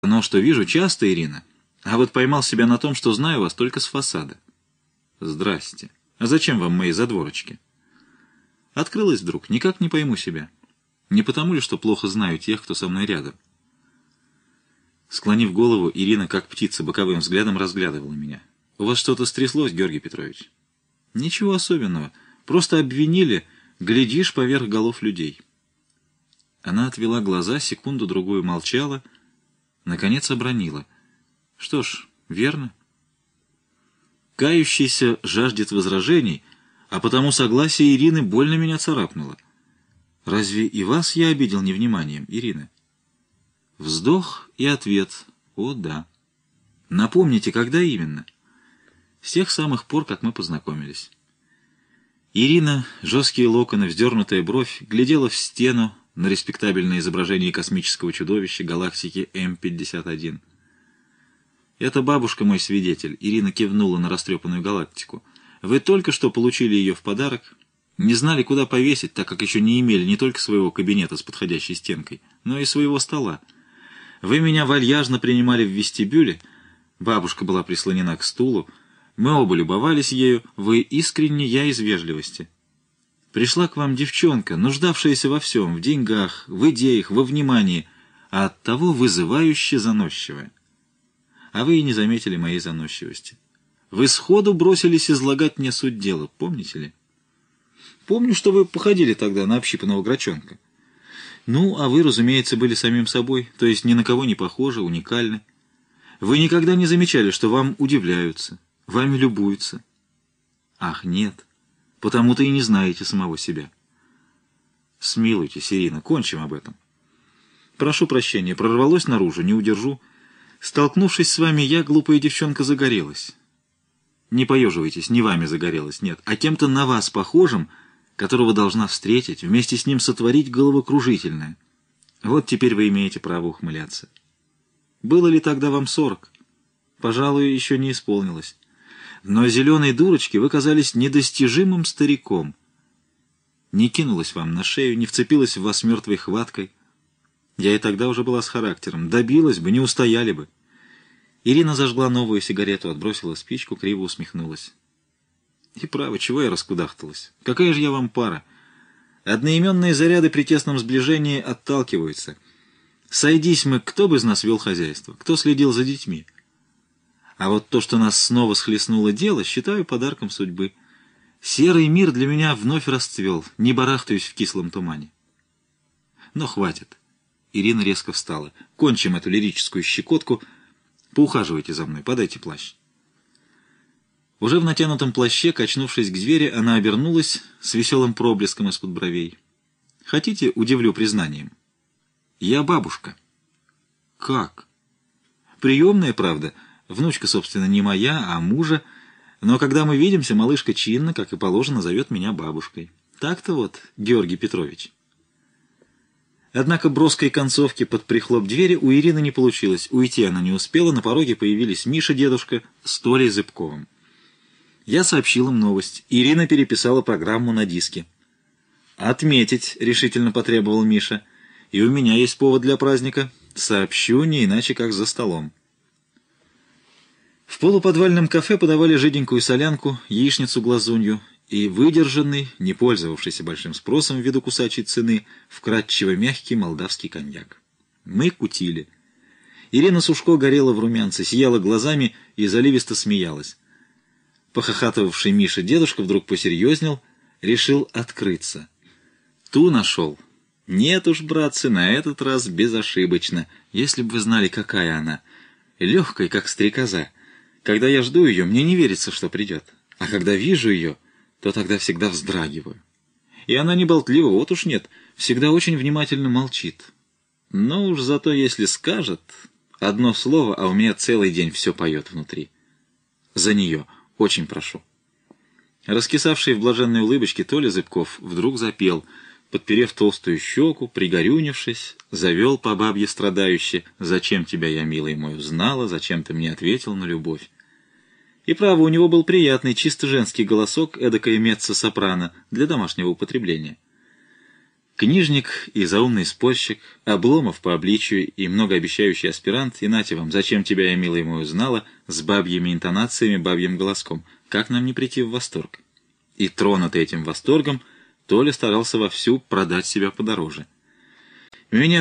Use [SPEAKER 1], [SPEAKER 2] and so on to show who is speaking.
[SPEAKER 1] Но что вижу часто, Ирина, а вот поймал себя на том, что знаю вас только с фасада. Здрасте. А зачем вам мои задворочки? Открылась вдруг, никак не пойму себя. Не потому ли, что плохо знаю тех, кто со мной рядом? Склонив голову, Ирина, как птица, боковым взглядом разглядывала меня. У вас что-то стряслось, Георгий Петрович? Ничего особенного. Просто обвинили, глядишь поверх голов людей. Она отвела глаза, секунду-другую молчала, наконец обронила. Что ж, верно. Кающийся жаждет возражений, а потому согласие Ирины больно меня царапнуло. Разве и вас я обидел невниманием, Ирина? Вздох и ответ. О, да. Напомните, когда именно? С тех самых пор, как мы познакомились. Ирина, жесткие локоны, вздернутая бровь, глядела в стену на респектабельное изображение космического чудовища галактики М-51. «Это бабушка мой свидетель», — Ирина кивнула на растрепанную галактику. «Вы только что получили ее в подарок, не знали, куда повесить, так как еще не имели не только своего кабинета с подходящей стенкой, но и своего стола. Вы меня вальяжно принимали в вестибюле, бабушка была прислонена к стулу, мы оба любовались ею, вы искренне, я из вежливости. Пришла к вам девчонка, нуждавшаяся во всем, в деньгах, в идеях, во внимании, а оттого вызывающе заносчивая. А вы и не заметили моей заносчивости. Вы сходу бросились излагать мне суть дела, помните ли? Помню, что вы походили тогда на общипанного грачонка. Ну, а вы, разумеется, были самим собой, то есть ни на кого не похожи, уникальны. Вы никогда не замечали, что вам удивляются, вами любуются. Ах, нет, потому-то и не знаете самого себя. Смилуйтесь, Ирина, кончим об этом. Прошу прощения, прорвалось наружу, не удержу. Столкнувшись с вами, я, глупая девчонка, загорелась. Не поеживайтесь, не вами загорелась, нет, а кем-то на вас похожим, которого должна встретить, вместе с ним сотворить головокружительное. Вот теперь вы имеете право ухмыляться. Было ли тогда вам 40? Пожалуй, еще не исполнилось. Но зеленой дурочке вы казались недостижимым стариком. Не кинулась вам на шею, не вцепилась в вас мертвой хваткой. Я и тогда уже была с характером. Добилась бы, не устояли бы. Ирина зажгла новую сигарету, отбросила спичку, криво усмехнулась. И право, чего я раскудахталась? Какая же я вам пара? Одноименные заряды при тесном сближении отталкиваются. Сойдись мы, кто бы из нас вел хозяйство, кто следил за детьми. А вот то, что нас снова схлестнуло дело, считаю подарком судьбы. Серый мир для меня вновь расцвел, не барахтаюсь в кислом тумане. Но хватит. Ирина резко встала. Кончим эту лирическую щекотку. Поухаживайте за мной, подайте плащ. Уже в натянутом плаще, качнувшись к двери, она обернулась с веселым проблеском из-под бровей. Хотите, удивлю признанием? Я бабушка. Как? Приемная, правда. Внучка, собственно, не моя, а мужа. Но когда мы видимся, малышка чинно, как и положено, зовет меня бабушкой. Так-то вот, Георгий Петрович. Однако броской концовки под прихлоп двери у Ирины не получилось. Уйти она не успела, на пороге появились Миша, дедушка, с Толей Зыбковым. Я сообщил им новость. Ирина переписала программу на диске. «Отметить», — решительно потребовал Миша. «И у меня есть повод для праздника. Сообщу, не иначе, как за столом». В полуподвальном кафе подавали жиденькую солянку, яичницу-глазунью и выдержанный, не пользовавшийся большим спросом ввиду кусачей цены, вкрадчиво мягкий молдавский коньяк. Мы кутили. Ирина Сушко горела в румянце, сияла глазами и заливисто смеялась. Похохатывавший Миша дедушка вдруг посерьезнел, решил открыться. Ту нашел. Нет уж, братцы, на этот раз безошибочно. Если бы вы знали, какая она. Легкая, как стрекоза. Когда я жду ее, мне не верится, что придет. А когда вижу ее, то тогда всегда вздрагиваю. И она не болтлива, вот уж нет, всегда очень внимательно молчит. Но уж зато если скажет одно слово, а у меня целый день все поет внутри. За нее очень прошу. Раскисавший в блаженной улыбочке Толя Зыбков вдруг запел, подперев толстую щеку, пригорюнившись, завел по бабье страдающе: «Зачем тебя я, милый мой, узнала, зачем ты мне ответил на любовь?» И право, у него был приятный, чисто женский голосок, эдакое меццо-сопрано, для домашнего употребления. Книжник и заумный спорщик, Обломов по обличию и многообещающий аспирант, и нате вам, зачем тебя я, милая мой, узнала, с бабьими интонациями, бабьим голоском. Как нам не прийти в восторг? И тронутый этим восторгом, Толя старался вовсю продать себя подороже. Меня